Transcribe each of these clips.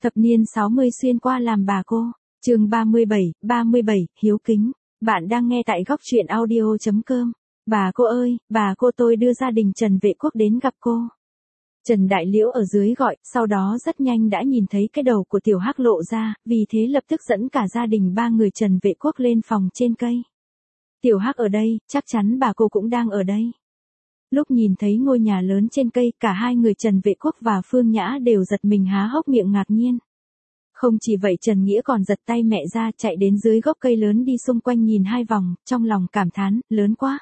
Thập niên 60 xuyên qua làm bà cô. Chương 37, hiếu kính. Bạn đang nghe tại góc truyện audio.com. Bà cô ơi, bà cô, tôi đưa gia đình Trần Vệ Quốc đến gặp cô. Trần Đại Liễu ở dưới gọi, sau đó rất nhanh đã nhìn thấy cái đầu của Tiểu Hắc lộ ra, vì thế lập tức dẫn cả gia đình ba người Trần Vệ Quốc lên phòng trên cây. Tiểu Hắc ở đây, chắc chắn bà cô cũng đang ở đây. Lúc nhìn thấy ngôi nhà lớn trên cây, cả hai người Trần Vệ Quốc và Phương Nhã đều giật mình há hốc miệng ngạc nhiên. Không chỉ vậy, Trần Nghĩa còn giật tay mẹ ra, chạy đến dưới gốc cây lớn đi xung quanh nhìn hai vòng, trong lòng cảm thán, lớn quá.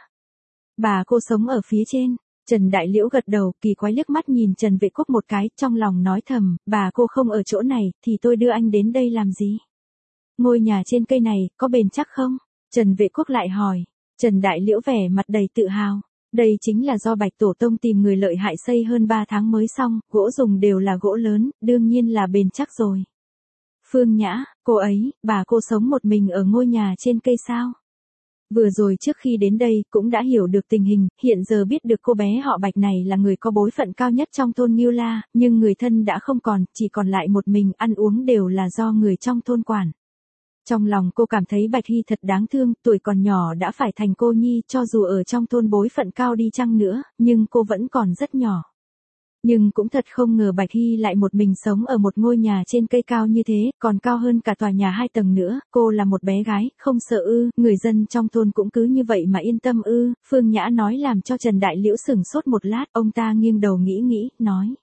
Bà cô sống ở phía trên. Trần Đại Liễu gật đầu, kỳ quái liếc mắt nhìn Trần Vệ Quốc một cái, trong lòng nói thầm, bà cô không ở chỗ này, thì tôi đưa anh đến đây làm gì? Ngôi nhà trên cây này, có bền chắc không? Trần Vệ Quốc lại hỏi. Trần Đại Liễu vẻ mặt đầy tự hào. Đây chính là do Bạch Tổ Tông tìm người lợi hại xây hơn 3 tháng mới xong, gỗ dùng đều là gỗ lớn, đương nhiên là bền chắc rồi. Phương Nhã, cô ấy, bà cô sống một mình ở ngôi nhà trên cây sao? Vừa rồi trước khi đến đây cũng đã hiểu được tình hình, hiện giờ biết được cô bé họ Bạch này là người có bối phận cao nhất trong thôn Ngưu La, nhưng người thân đã không còn, chỉ còn lại một mình, ăn uống đều là do người trong thôn quản. Trong lòng cô cảm thấy Bạch Hy thật đáng thương, tuổi còn nhỏ đã phải thành cô nhi, cho dù ở trong thôn bối phận cao đi chăng nữa, nhưng cô vẫn còn rất nhỏ. Nhưng cũng thật không ngờ Bạch Hy lại một mình sống ở một ngôi nhà trên cây cao như thế, còn cao hơn cả tòa nhà 2 tầng nữa, cô là một bé gái, không sợ ư, người dân trong thôn cũng cứ như vậy mà yên tâm ư, Phương Nhã nói làm cho Trần Đại Liễu sửng sốt một lát, ông ta nghiêng đầu nghĩ, nói.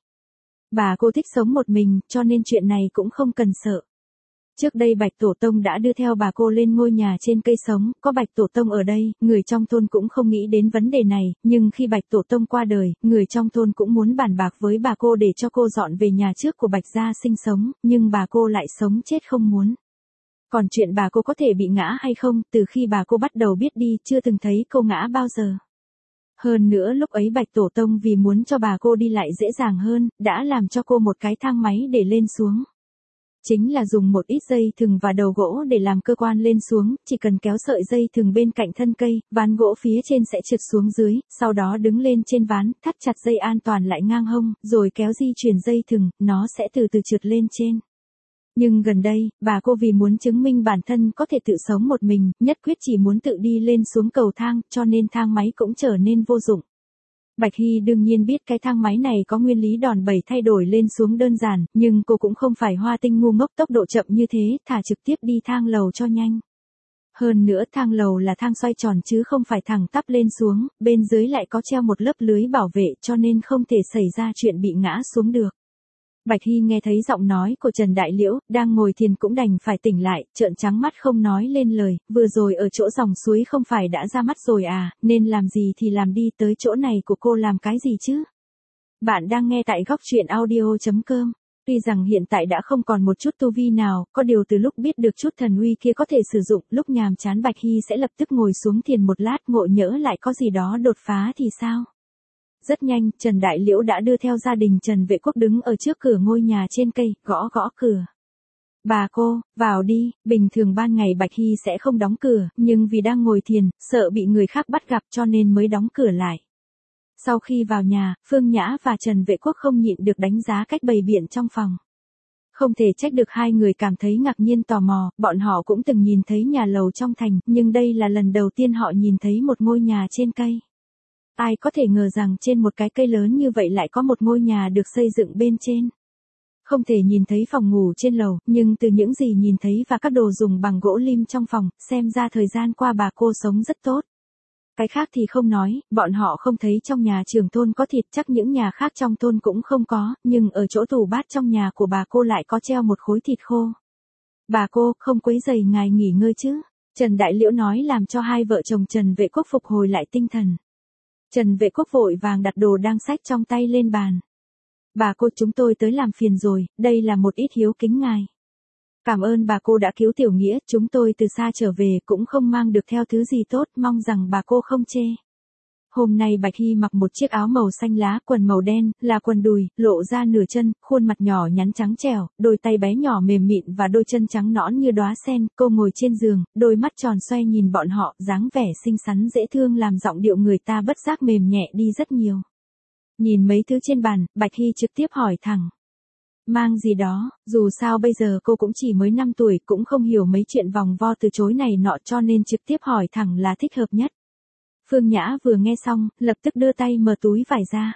Bà cô thích sống một mình, cho nên chuyện này cũng không cần sợ. Trước đây Bạch Tổ Tông đã đưa theo bà cô lên ngôi nhà trên cây sống, có Bạch Tổ Tông ở đây, người trong thôn cũng không nghĩ đến vấn đề này, nhưng khi Bạch Tổ Tông qua đời, người trong thôn cũng muốn bàn bạc với bà cô để cho cô dọn về nhà trước của Bạch gia sinh sống, nhưng bà cô lại sống chết không muốn. Còn chuyện bà cô có thể bị ngã hay không, từ khi bà cô bắt đầu biết đi, chưa từng thấy cô ngã bao giờ. Hơn nữa lúc ấy Bạch Tổ Tông vì muốn cho bà cô đi lại dễ dàng hơn, đã làm cho cô một cái thang máy để lên xuống. Chính là dùng một ít dây thừng và đầu gỗ để làm cơ quan lên xuống, chỉ cần kéo sợi dây thừng bên cạnh thân cây, ván gỗ phía trên sẽ trượt xuống dưới, sau đó đứng lên trên ván, thắt chặt dây an toàn lại ngang hông, rồi kéo di chuyển dây thừng, nó sẽ từ từ trượt lên trên. Nhưng gần đây, bà cô vì muốn chứng minh bản thân có thể tự sống một mình, nhất quyết chỉ muốn tự đi lên xuống cầu thang, cho nên thang máy cũng trở nên vô dụng. Bạch Hy đương nhiên biết cái thang máy này có nguyên lý đòn bẩy thay đổi lên xuống đơn giản, nhưng cô cũng không phải hoa tinh ngu ngốc tốc độ chậm như thế, thả trực tiếp đi thang lầu cho nhanh. Hơn nữa thang lầu là thang xoay tròn chứ không phải thẳng tắp lên xuống, bên dưới lại có treo một lớp lưới bảo vệ cho nên không thể xảy ra chuyện bị ngã xuống được. Bạch Hy nghe thấy giọng nói của Trần Đại Liễu, đang ngồi thiền cũng đành phải tỉnh lại, trợn trắng mắt không nói lên lời, vừa rồi ở chỗ dòng suối không phải đã ra mắt rồi à, nên làm gì thì làm đi, tới chỗ này của cô làm cái gì chứ? Bạn đang nghe tại góc truyện audio.com. Tuy rằng hiện tại đã không còn một chút tu vi nào, có điều từ lúc biết được chút thần uy kia có thể sử dụng, lúc nhàm chán Bạch Hy sẽ lập tức ngồi xuống thiền một lát, ngộ nhỡ lại có gì đó đột phá thì sao? Rất nhanh, Trần Đại Liễu đã đưa theo gia đình Trần Vệ Quốc đứng ở trước cửa ngôi nhà trên cây, gõ cửa. Bà cô, vào đi, bình thường ban ngày Bạch Hy sẽ không đóng cửa, nhưng vì đang ngồi thiền, sợ bị người khác bắt gặp cho nên mới đóng cửa lại. Sau khi vào nhà, Phương Nhã và Trần Vệ Quốc không nhịn được đánh giá cách bày biện trong phòng. Không thể trách được hai người cảm thấy ngạc nhiên tò mò, bọn họ cũng từng nhìn thấy nhà lầu trong thành, nhưng đây là lần đầu tiên họ nhìn thấy một ngôi nhà trên cây. Ai có thể ngờ rằng trên một cái cây lớn như vậy lại có một ngôi nhà được xây dựng bên trên. Không thể nhìn thấy phòng ngủ trên lầu, nhưng từ những gì nhìn thấy và các đồ dùng bằng gỗ lim trong phòng, xem ra thời gian qua bà cô sống rất tốt. Cái khác thì không nói, bọn họ không thấy trong nhà trưởng thôn có thịt, chắc những nhà khác trong thôn cũng không có, nhưng ở chỗ tủ bát trong nhà của bà cô lại có treo một khối thịt khô. Bà cô, không quấy rầy ngài nghỉ ngơi chứ? Trần Đại Liễu nói làm cho hai vợ chồng Trần Vệ Quốc phục hồi lại tinh thần. Trần Vệ Quốc vội vàng đặt đồ đang xách trong tay lên bàn. Bà cô, chúng tôi tới làm phiền rồi, đây là một ít hiếu kính ngài. Cảm ơn bà cô đã cứu Tiểu Nghĩa, chúng tôi từ xa trở về cũng không mang được theo thứ gì tốt, mong rằng bà cô không chê. Hôm nay Bạch Hy mặc một chiếc áo màu xanh lá, quần màu đen, là quần đùi, lộ ra nửa chân, khuôn mặt nhỏ nhắn trắng trẻo, đôi tay bé nhỏ mềm mịn và đôi chân trắng nõn như đóa sen, cô ngồi trên giường, đôi mắt tròn xoay nhìn bọn họ, dáng vẻ xinh xắn dễ thương làm giọng điệu người ta bất giác mềm nhẹ đi rất nhiều. Nhìn mấy thứ trên bàn, Bạch Hy trực tiếp hỏi thẳng. mang gì đó, dù sao bây giờ cô cũng chỉ mới 5 tuổi, cũng không hiểu mấy chuyện vòng vo từ chối này nọ cho nên trực tiếp hỏi thẳng là thích hợp nhất. Phương Nhã vừa nghe xong, lập tức đưa tay mở túi vải ra.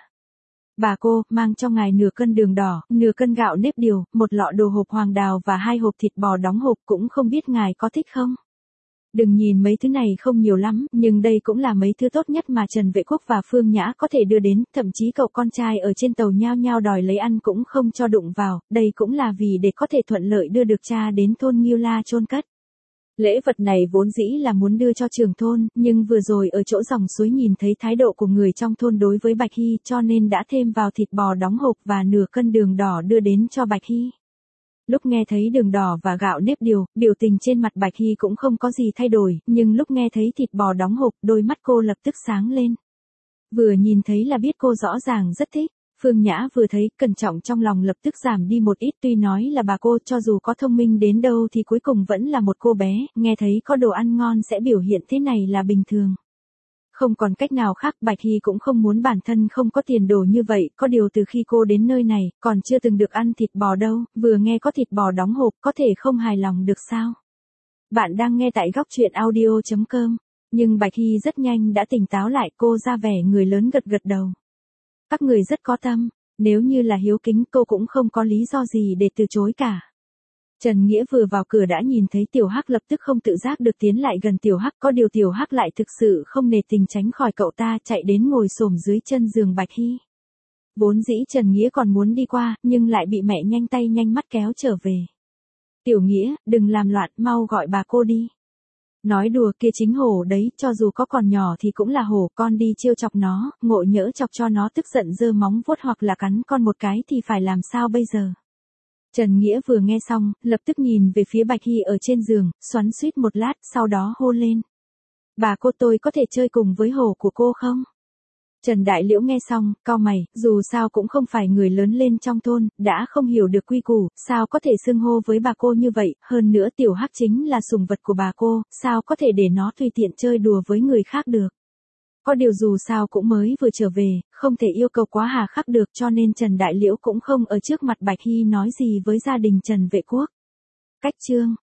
Bà cô, mang cho ngài nửa cân đường đỏ, nửa cân gạo nếp điều, một lọ đồ hộp hoàng đào và 2 hộp thịt bò đóng hộp, cũng không biết ngài có thích không? Đừng nhìn mấy thứ này không nhiều lắm, nhưng đây cũng là mấy thứ tốt nhất mà Trần Vệ Quốc và Phương Nhã có thể đưa đến, thậm chí cậu con trai ở trên tàu nhao nhao đòi lấy ăn cũng không cho đụng vào, đây cũng là vì để có thể thuận lợi đưa được cha đến thôn Nghiêu La chôn cất. Lễ vật này vốn dĩ là muốn đưa cho trưởng thôn, nhưng vừa rồi ở chỗ dòng suối nhìn thấy thái độ của người trong thôn đối với Bạch Hy cho nên đã thêm vào thịt bò đóng hộp và nửa cân đường đỏ đưa đến cho Bạch Hy. Lúc nghe thấy đường đỏ và gạo nếp điều, biểu tình trên mặt Bạch Hy cũng không có gì thay đổi, nhưng lúc nghe thấy thịt bò đóng hộp, đôi mắt cô lập tức sáng lên. Vừa nhìn thấy là biết cô rõ ràng rất thích. Phương Nhã vừa thấy, cẩn trọng trong lòng lập tức giảm đi một ít, tuy nói là bà cô cho dù có thông minh đến đâu thì cuối cùng vẫn là một cô bé, nghe thấy có đồ ăn ngon sẽ biểu hiện thế này là bình thường. Không còn cách nào khác, Bạch Hy cũng không muốn bản thân không có tiền đồ như vậy, có điều từ khi cô đến nơi này, còn chưa từng được ăn thịt bò đâu, vừa nghe có thịt bò đóng hộp, có thể không hài lòng được sao? Bạn đang nghe tại góc truyện audio.com, nhưng Bạch Hy rất nhanh đã tỉnh táo lại, cô ra vẻ người lớn gật gật đầu. Các người rất có tâm, nếu như là hiếu kính cô cũng không có lý do gì để từ chối cả. Trần Nghĩa vừa vào cửa đã nhìn thấy Tiểu Hắc, lập tức không tự giác được tiến lại gần Tiểu Hắc, có điều Tiểu Hắc lại thực sự không nề tình tránh khỏi cậu ta, chạy đến ngồi xổm dưới chân giường Bạch Hy. Vốn dĩ Trần Nghĩa còn muốn đi qua, nhưng lại bị mẹ nhanh tay nhanh mắt kéo trở về. Tiểu Nghĩa, đừng làm loạn, mau gọi bà cô đi. Nói đùa, kia chính hổ đấy, cho dù có còn nhỏ thì cũng là hổ, con đi trêu chọc nó, ngộ nhỡ chọc cho nó tức giận giơ móng vuốt hoặc là cắn con một cái thì phải làm sao bây giờ? Trần Nghĩa vừa nghe xong, lập tức nhìn về phía Bạch Hy ở trên giường, xoắn xuýt một lát, sau đó hô lên. Bà cô, tôi có thể chơi cùng với hổ của cô không? Trần Đại Liễu nghe xong, cau mày, dù sao cũng không phải người lớn lên trong thôn, đã không hiểu được quy củ, sao có thể xưng hô với bà cô như vậy, hơn nữa Tiểu Hắc chính là sủng vật của bà cô, sao có thể để nó tùy tiện chơi đùa với người khác được. Có điều dù sao cũng mới vừa trở về, không thể yêu cầu quá hà khắc được, cho nên Trần Đại Liễu cũng không ở trước mặt Bạch Hy nói gì với gia đình Trần Vệ Quốc. Cách chương